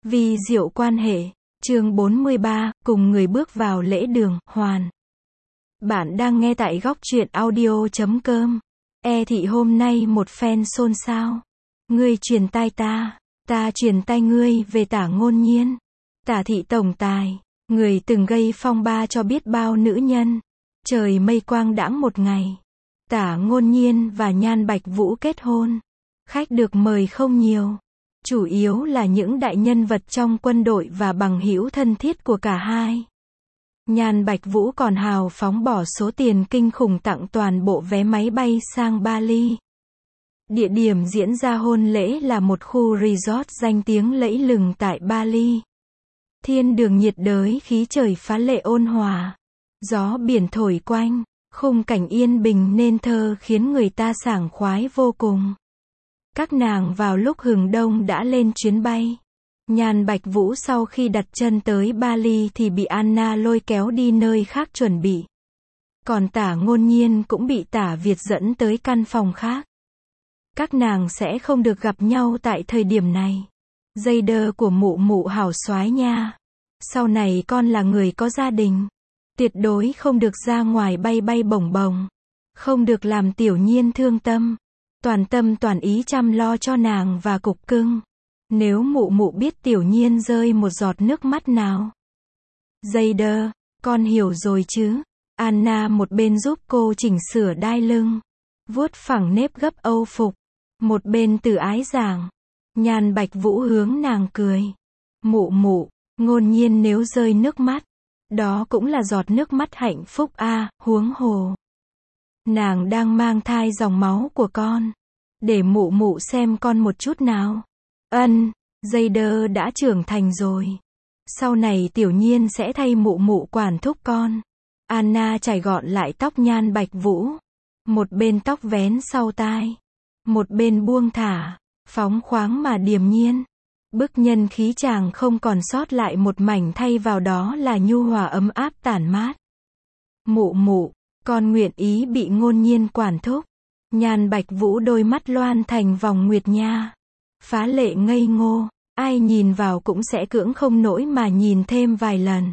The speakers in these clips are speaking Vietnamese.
Vi diệu quan hệ, chương 43, cùng người bước vào lễ đường, hoàn. Bạn đang nghe tại góc truyện audio.com. Thị hôm nay một phen xôn xao. Ngươi truyền tai ta truyền tai ngươi về Tả Ngôn Nhiên. Tả thị tổng tài, người từng gây phong ba cho biết bao nữ nhân. Trời mây quang đãng một ngày. Tả Ngôn Nhiên và Nhan Bạch Vũ kết hôn. Khách được mời không nhiều. Chủ yếu là những đại nhân vật trong quân đội và bằng hữu thân thiết của cả hai. Nhan Bạch Vũ còn hào phóng bỏ số tiền kinh khủng tặng toàn bộ vé máy bay sang Bali. Địa điểm diễn ra hôn lễ là một khu resort danh tiếng lẫy lừng tại Bali. Thiên đường nhiệt đới, khí trời phá lệ ôn hòa. Gió biển thổi quanh, khung cảnh yên bình nên thơ khiến người ta sảng khoái vô cùng. Các nàng vào lúc hừng đông đã lên chuyến bay. Nhan Bạch Vũ sau khi đặt chân tới Bali thì bị Anna lôi kéo đi nơi khác chuẩn bị. Còn Tả Ngôn Nhiên cũng bị Tả Việt dẫn tới căn phòng khác. Các nàng sẽ không được gặp nhau tại thời điểm này. Dây đơ của mụ mụ hảo soái nha. Sau này con là người có gia đình. Tuyệt đối không được ra ngoài bay bay bổng bổng. Không được làm Tiểu Nhiên thương tâm. Toàn tâm toàn ý chăm lo cho nàng và cục cưng. Nếu mụ mụ biết Tiểu Nhiên rơi một giọt nước mắt nào. Dây đơ, con hiểu rồi chứ. Anna một bên giúp cô chỉnh sửa đai lưng. Vuốt phẳng nếp gấp âu phục. Một bên từ ái giảng. Nhan Bạch Vũ hướng nàng cười. Mụ mụ, Ngôn Nhiên nếu rơi nước mắt. Đó cũng là giọt nước mắt hạnh phúc a, huống hồ. Nàng đang mang thai dòng máu của con. Để mụ mụ xem con một chút nào. Ân, dây đơ đã trưởng thành rồi. Sau này Tiểu Nhiên sẽ thay mụ mụ quản thúc con. Anna chải gọn lại tóc Nhan Bạch Vũ. Một bên tóc vén sau tai. Một bên buông thả, phóng khoáng mà điềm nhiên. Bức nhân khí chàng không còn sót lại một mảnh, thay vào đó là nhu hòa ấm áp tản mát. Mụ mụ, con nguyện ý bị Ngôn Nhiên quản thúc. Nhan Bạch Vũ đôi mắt loan thành vòng nguyệt nha. Phá lệ ngây ngô, ai nhìn vào cũng sẽ cưỡng không nổi mà nhìn thêm vài lần.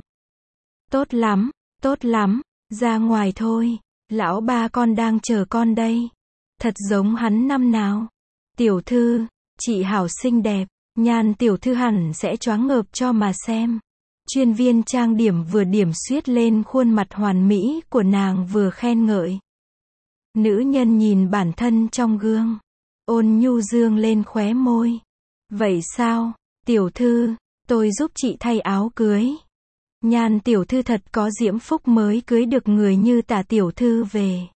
Tốt lắm, ra ngoài thôi, lão ba con đang chờ con đây. Thật giống hắn năm nào. Tiểu thư, chị hảo xinh đẹp, Nhan tiểu thư hẳn sẽ choáng ngợp cho mà xem. Chuyên viên trang điểm vừa điểm xuyết lên khuôn mặt hoàn mỹ của nàng vừa khen ngợi. Nữ nhân nhìn bản thân trong gương, ôn nhu dương lên khóe môi. Vậy sao, tiểu thư, tôi giúp chị thay áo cưới. Nhan tiểu thư thật có diễm phúc mới cưới được người như Tả tiểu thư về.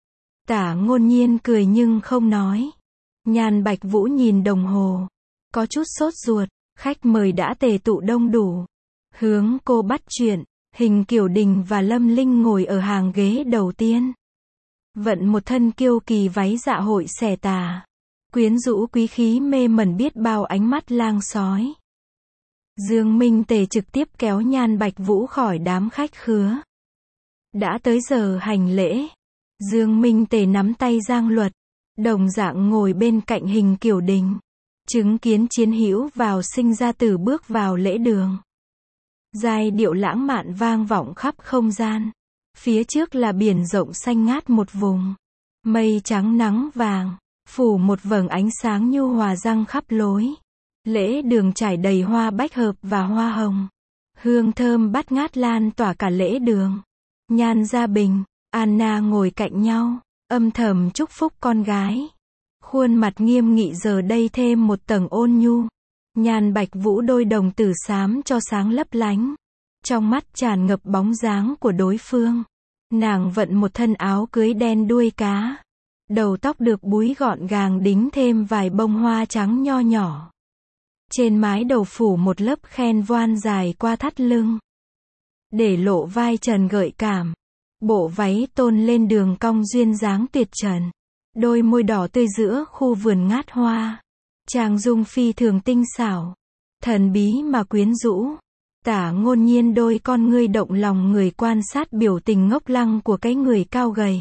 Tả Ngôn Nhiên cười nhưng không nói. Nhan Bạch Vũ nhìn đồng hồ, có chút sốt ruột. Khách mời đã tề tụ đông đủ. Hướng cô bắt chuyện. Hình Kiều Đình và Lâm Linh ngồi ở hàng ghế đầu tiên. Vận một thân kiêu kỳ váy dạ hội xẻ tà. Quyến rũ quý khí mê mẩn biết bao ánh mắt lang sói. Dương Minh Tề trực tiếp kéo Nhan Bạch Vũ khỏi đám khách khứa. Đã tới giờ hành lễ. Dương Minh Tề nắm tay Giang Luật. Đồng dạng ngồi bên cạnh Hình Kiều Đình. Chứng kiến chiến hữu vào sinh ra tử bước vào lễ đường. Giai điệu lãng mạn vang vọng khắp không gian. Phía trước là biển rộng xanh ngát một vùng. Mây trắng nắng vàng, phủ một vầng ánh sáng nhu hòa răng khắp lối. Lễ đường trải đầy hoa bách hợp và hoa hồng. Hương thơm bát ngát lan tỏa cả lễ đường. Nhan Gia Bình, Anna ngồi cạnh nhau, âm thầm chúc phúc con gái. Khuôn mặt nghiêm nghị giờ đây thêm một tầng ôn nhu. Nhan Bạch Vũ đôi đồng tử xám cho sáng lấp lánh. Trong mắt tràn ngập bóng dáng của đối phương. Nàng vận một thân áo cưới đen đuôi cá. Đầu tóc được búi gọn gàng đính thêm vài bông hoa trắng nho nhỏ. Trên mái đầu phủ một lớp khen voan dài qua thắt lưng. Để lộ vai trần gợi cảm. Bộ váy tôn lên đường cong duyên dáng tuyệt trần. Đôi môi đỏ tươi giữa khu vườn ngát hoa. Trang dung phi thường tinh xảo. Thần bí mà quyến rũ. Tả Ngôn Nhiên đôi con ngươi động lòng người quan sát biểu tình ngốc lăng của cái người cao gầy.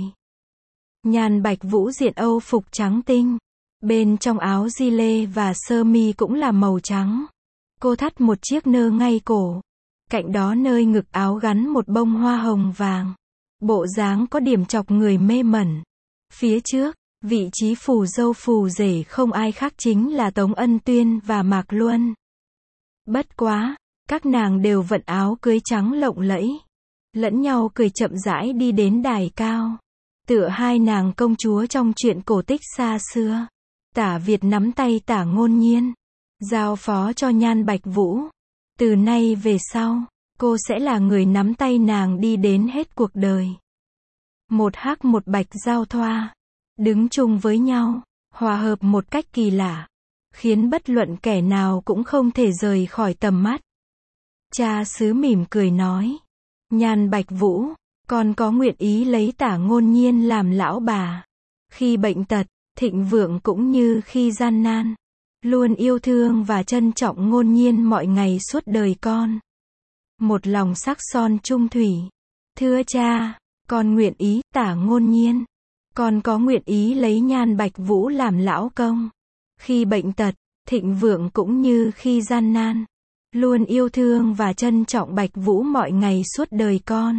Nhan Bạch Vũ diện âu phục trắng tinh. Bên trong áo gi lê và sơ mi cũng là màu trắng. Cô thắt một chiếc nơ ngay cổ. Cạnh đó nơi ngực áo gắn một bông hoa hồng vàng. Bộ dáng có điểm chọc người mê mẩn. Phía trước, vị trí phù dâu phù rể không ai khác chính là Tống Ân Tuyên và Mạc Luân. Bất quá, các nàng đều vận áo cưới trắng lộng lẫy. Lẫn nhau cười chậm rãi đi đến đài cao. Tựa hai nàng công chúa trong truyện cổ tích xa xưa. Tả Việt nắm tay Tả Ngôn Nhiên, giao phó cho Nhan Bạch Vũ. Từ nay về sau, cô sẽ là người nắm tay nàng đi đến hết cuộc đời. Một hắc một bạch giao thoa, đứng chung với nhau, hòa hợp một cách kỳ lạ, khiến bất luận kẻ nào cũng không thể rời khỏi tầm mắt. Cha xứ mỉm cười nói, Nhan Bạch Vũ, con có nguyện ý lấy Tả Ngôn Nhiên làm lão bà. Khi bệnh tật, thịnh vượng cũng như khi gian nan. Luôn yêu thương và trân trọng Ngôn Nhiên mọi ngày suốt đời con. Một lòng sắc son chung thủy. Thưa cha, con nguyện ý, Tả Ngôn Nhiên. Con có nguyện ý lấy Nhan Bạch Vũ làm lão công. Khi bệnh tật, thịnh vượng cũng như khi gian nan. Luôn yêu thương và trân trọng Bạch Vũ mọi ngày suốt đời con.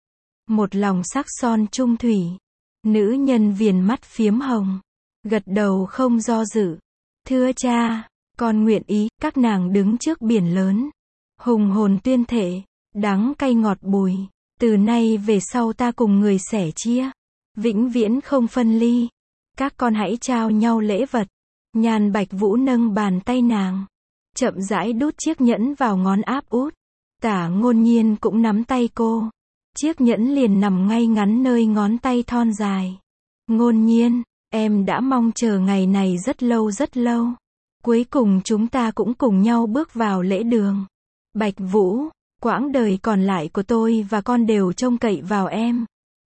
Một lòng sắc son chung thủy. Nữ nhân viền mắt phiếm hồng. Gật đầu không do dự. Thưa cha, con nguyện ý, các nàng đứng trước biển lớn. Hùng hồn tuyên thệ, đắng cay ngọt bùi. Từ nay về sau ta cùng người sẻ chia. Vĩnh viễn không phân ly. Các con hãy trao nhau lễ vật. Nhan Bạch Vũ nâng bàn tay nàng. Chậm rãi đút chiếc nhẫn vào ngón áp út. Tả Ngôn Nhiên cũng nắm tay cô. Chiếc nhẫn liền nằm ngay ngắn nơi ngón tay thon dài. Ngôn Nhiên, em đã mong chờ ngày này rất lâu rất lâu. Cuối cùng chúng ta cũng cùng nhau bước vào lễ đường. Bạch Vũ, quãng đời còn lại của tôi và con đều trông cậy vào em.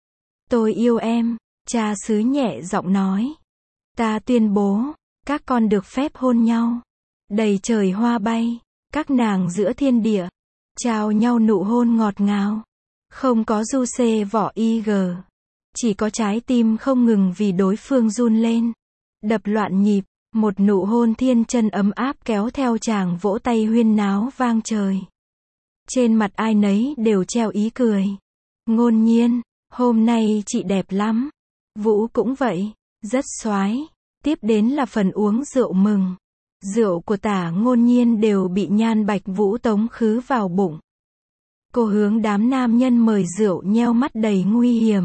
Tôi yêu em, cha xứ nhẹ giọng nói. Ta tuyên bố, các con được phép hôn nhau. Đầy trời hoa bay, các nàng giữa thiên địa, trao nhau nụ hôn ngọt ngào. Không có du xê vỏ IG. Chỉ có trái tim không ngừng vì đối phương run lên. Đập loạn nhịp, một nụ hôn thiên chân ấm áp kéo theo chàng vỗ tay huyên náo vang trời. Trên mặt ai nấy đều treo ý cười. Ngôn Nhiên, hôm nay chị đẹp lắm. Vũ cũng vậy, rất soái. Tiếp đến là phần uống rượu mừng. Rượu của Tả Ngôn Nhiên đều bị Nhan Bạch Vũ tống khứ vào bụng. Cô hướng đám nam nhân mời rượu nheo mắt đầy nguy hiểm.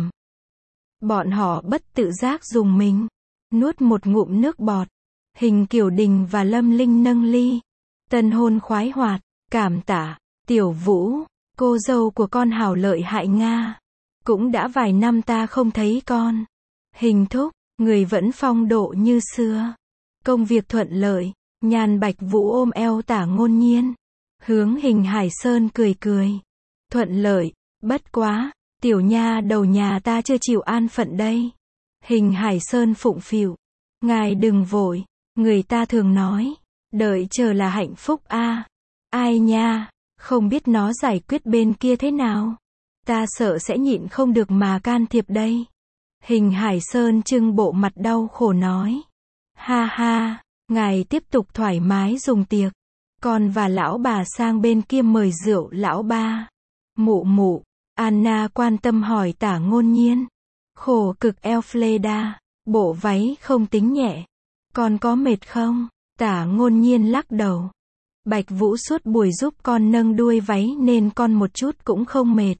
Bọn họ bất tự giác dùng mình, nuốt một ngụm nước bọt. Hình Kiều Đình và Lâm Linh nâng ly. Tân hôn khoái hoạt, cảm tạ, Tiểu Vũ, cô dâu của con hảo lợi hại Nga. Cũng đã vài năm ta không thấy con. Hình thúc, người vẫn phong độ như xưa. Công việc thuận lợi, Nhan Bạch Vũ ôm eo Tả Ngôn Nhiên. Hướng Hình Hải Sơn cười cười. Thuận lợi, bất quá, tiểu nha đầu nhà ta chưa chịu an phận đây. Hình Hải Sơn phụng phịu. Ngài đừng vội, người ta thường nói, đợi chờ là hạnh phúc a. Ai nha, không biết nó giải quyết bên kia thế nào. Ta sợ sẽ nhịn không được mà can thiệp đây. Hình Hải Sơn trưng bộ mặt đau khổ nói. Ha ha, ngài tiếp tục thoải mái dùng tiệc. Con và lão bà sang bên kia mời rượu lão ba. Mụ mụ, Anna quan tâm hỏi Tả Ngôn Nhiên. Khổ cực Elfreda, bộ váy không tính nhẹ. Con có mệt không? Tả Ngôn Nhiên lắc đầu. Bạch Vũ suốt buổi giúp con nâng đuôi váy nên con một chút cũng không mệt.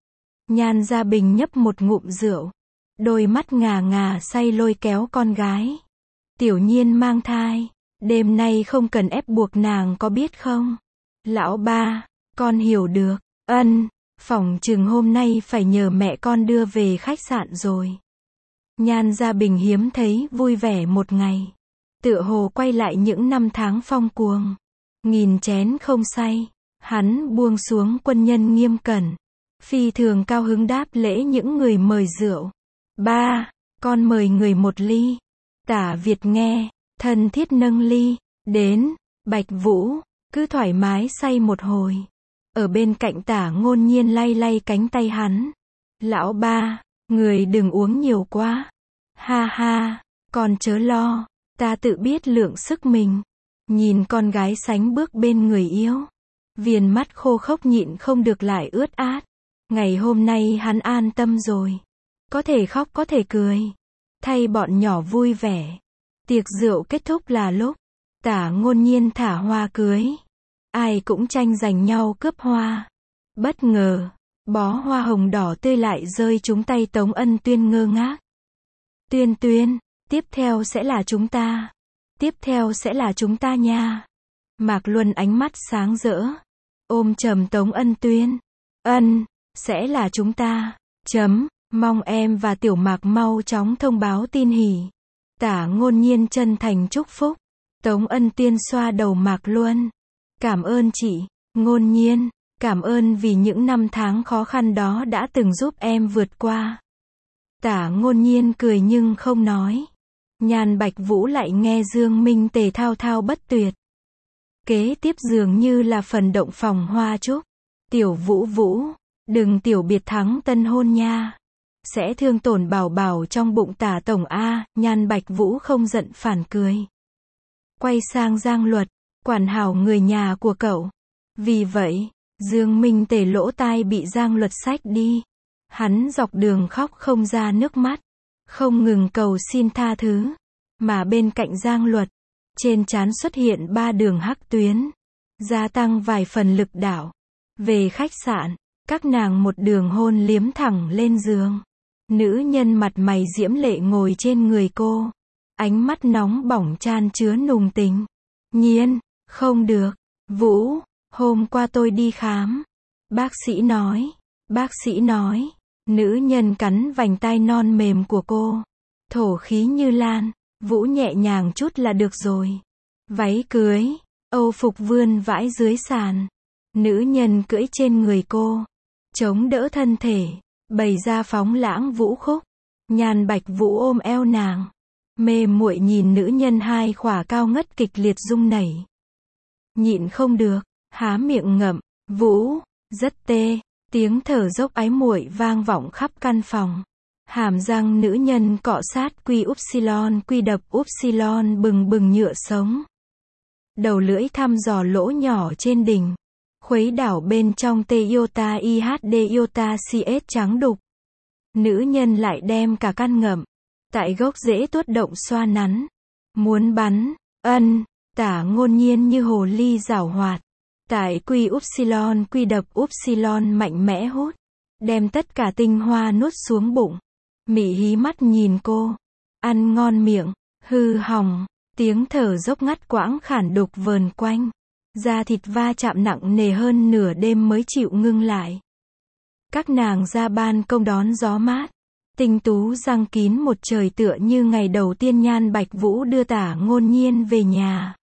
Nhan Gia Bình nhấp một ngụm rượu. Đôi mắt ngà ngà say lôi kéo con gái. Tiểu Nhiên mang thai. Đêm nay không cần ép buộc nàng có biết không? Lão ba, con hiểu được. Ân, phỏng chừng hôm nay phải nhờ mẹ con đưa về khách sạn rồi. Nhan Gia Bình hiếm thấy vui vẻ một ngày. Tựa hồ quay lại những năm tháng phong cuồng. Nghìn chén không say. Hắn buông xuống quân nhân nghiêm cẩn. Phi thường cao hứng đáp lễ những người mời rượu. Ba, con mời người một ly. Tả Việt nghe, thân thiết nâng ly. Đến, Bạch Vũ, cứ thoải mái say một hồi. Ở bên cạnh Tả Ngôn Nhiên lay lay cánh tay hắn. Lão ba, người đừng uống nhiều quá. Ha ha, con chớ lo, ta tự biết lượng sức mình. Nhìn con gái sánh bước bên người yêu. Viền mắt khô khốc nhịn không được lại ướt át. Ngày hôm nay hắn an tâm rồi. Có thể khóc có thể cười. Thay bọn nhỏ vui vẻ. Tiệc rượu kết thúc là lúc Tả Ngôn Nhiên thả hoa cưới. Ai cũng tranh giành nhau cướp hoa. Bất ngờ, bó hoa hồng đỏ tươi lại rơi trúng tay Tống Ân Tuyên ngơ ngác. Tuyên Tuyên, tiếp theo sẽ là chúng ta. Tiếp theo sẽ là chúng ta nha. Mạc Luân ánh mắt sáng rỡ. Ôm chầm Tống Ân Tuyên. Ân, sẽ là chúng ta. Mong em và Tiểu Mạc mau chóng thông báo tin hỉ. Tả Ngôn Nhiên chân thành chúc phúc. Tống Ân Tuyên xoa đầu Mạc Luân. Cảm ơn chị, Ngôn Nhiên. Cảm ơn vì những năm tháng khó khăn đó đã từng giúp em vượt qua. Tả Ngôn Nhiên cười nhưng không nói. Nhan Bạch Vũ lại nghe Dương Minh Tề thao thao bất tuyệt. Kế tiếp dường như là phần động phòng hoa trúc. Tiểu Vũ Vũ, đừng tiểu biệt thắng tân hôn nha. Sẽ thương tổn bảo bảo trong bụng Tả tổng a. Nhan Bạch Vũ không giận phản cười. Quay sang Giang Luật, quản hảo người nhà của cậu. Vì vậy, Dương Minh Tề lỗ tai bị Giang Luật xách đi. Hắn dọc đường khóc không ra nước mắt. Không ngừng cầu xin tha thứ. Mà bên cạnh Giang Luật, trên trán xuất hiện 3 đường hắc tuyến. Gia tăng vài phần lực đạo. Về khách sạn, các nàng một đường hôn liếm thẳng lên giường. Nữ nhân mặt mày diễm lệ ngồi trên người cô. Ánh mắt nóng bỏng chan chứa nùng tình. Nhiên, không được. Vũ, hôm qua tôi đi khám. Bác sĩ nói. Nữ nhân cắn vành tai non mềm của cô. Thổ khí như lan. Vũ nhẹ nhàng chút là được rồi. Váy cưới, Âu phục vươn vãi dưới sàn. Nữ nhân cưỡi trên người cô. Chống đỡ thân thể. Bày ra phóng lãng vũ khúc. Nhan Bạch Vũ ôm eo nàng. Mê muội nhìn nữ nhân hai khỏa cao ngất kịch liệt rung nảy. Nhịn không được, há miệng ngậm. Vũ, rất tê. Tiếng thở dốc ái muội vang vọng khắp căn phòng. Hàm răng nữ nhân cọ sát quy đập upsilon bừng bừng nhựa sống. Đầu lưỡi thăm dò lỗ nhỏ trên đỉnh. Khuấy đảo bên trong iota IHD iota CS trắng đục. Nữ nhân lại đem cả căn ngậm. Tại gốc rễ tuốt động xoa nắn. Muốn bắn, ân, Tả Ngôn Nhiên như hồ ly giảo hoạt. Tại quy đập upsilon mạnh mẽ hút. Đem tất cả tinh hoa nuốt xuống bụng. Mị hí mắt nhìn cô. Ăn ngon miệng, hư hỏng. Tiếng thở dốc ngắt quãng khản đục vờn quanh. Da thịt va chạm nặng nề hơn nửa đêm mới chịu ngưng lại. Các nàng ra ban công đón gió mát. Tinh tú răng kín một trời tựa như ngày đầu tiên Nhan Bạch Vũ đưa Tả Ngôn Nhiên về nhà.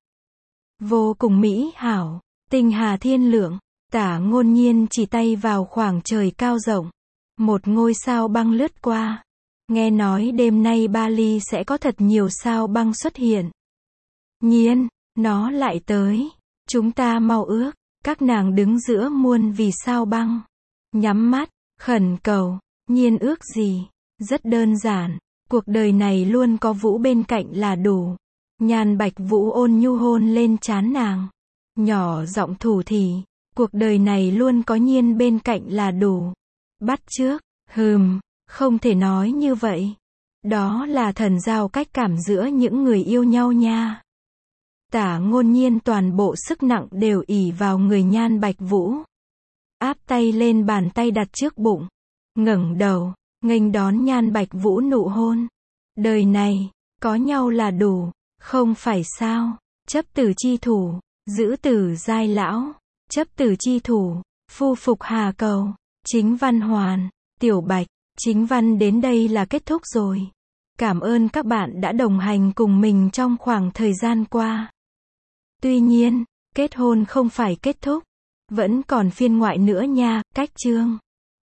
Vô cùng mỹ hảo, tinh hà thiên lượng. Tả Ngôn Nhiên chỉ tay vào khoảng trời cao rộng. Một ngôi sao băng lướt qua. Nghe nói đêm nay Bali sẽ có thật nhiều sao băng xuất hiện. Nhiên, nó lại tới. Chúng ta mau ước. Các nàng đứng giữa muôn vì sao băng. Nhắm mắt, khẩn cầu. Nhiên ước gì? Rất đơn giản. Cuộc đời này luôn có Vũ bên cạnh là đủ. Nhan Bạch Vũ ôn nhu hôn lên trán nàng. Nhỏ giọng thủ thỉ. Cuộc đời này luôn có Nhiên bên cạnh là đủ. Bắt chước. Không thể nói như vậy. Đó là thần giao cách cảm giữa những người yêu nhau nha. Tả Ngôn Nhiên toàn bộ sức nặng đều ỷ vào người Nhan Bạch Vũ. Áp tay lên bàn tay đặt trước bụng. Ngẩng đầu, nghênh đón Nhan Bạch Vũ nụ hôn. Đời này, có nhau là đủ, không phải sao? Chấp tử chi thủ, giữ tử giai lão. Chấp tử chi thủ, phu phục hà cầu. Chính văn hoàn, Tiểu Bạch. Chính văn đến đây là kết thúc rồi. Cảm ơn các bạn đã đồng hành cùng mình trong khoảng thời gian qua. Tuy nhiên, kết hôn không phải kết thúc. Vẫn còn phiên ngoại nữa nha, cách chương.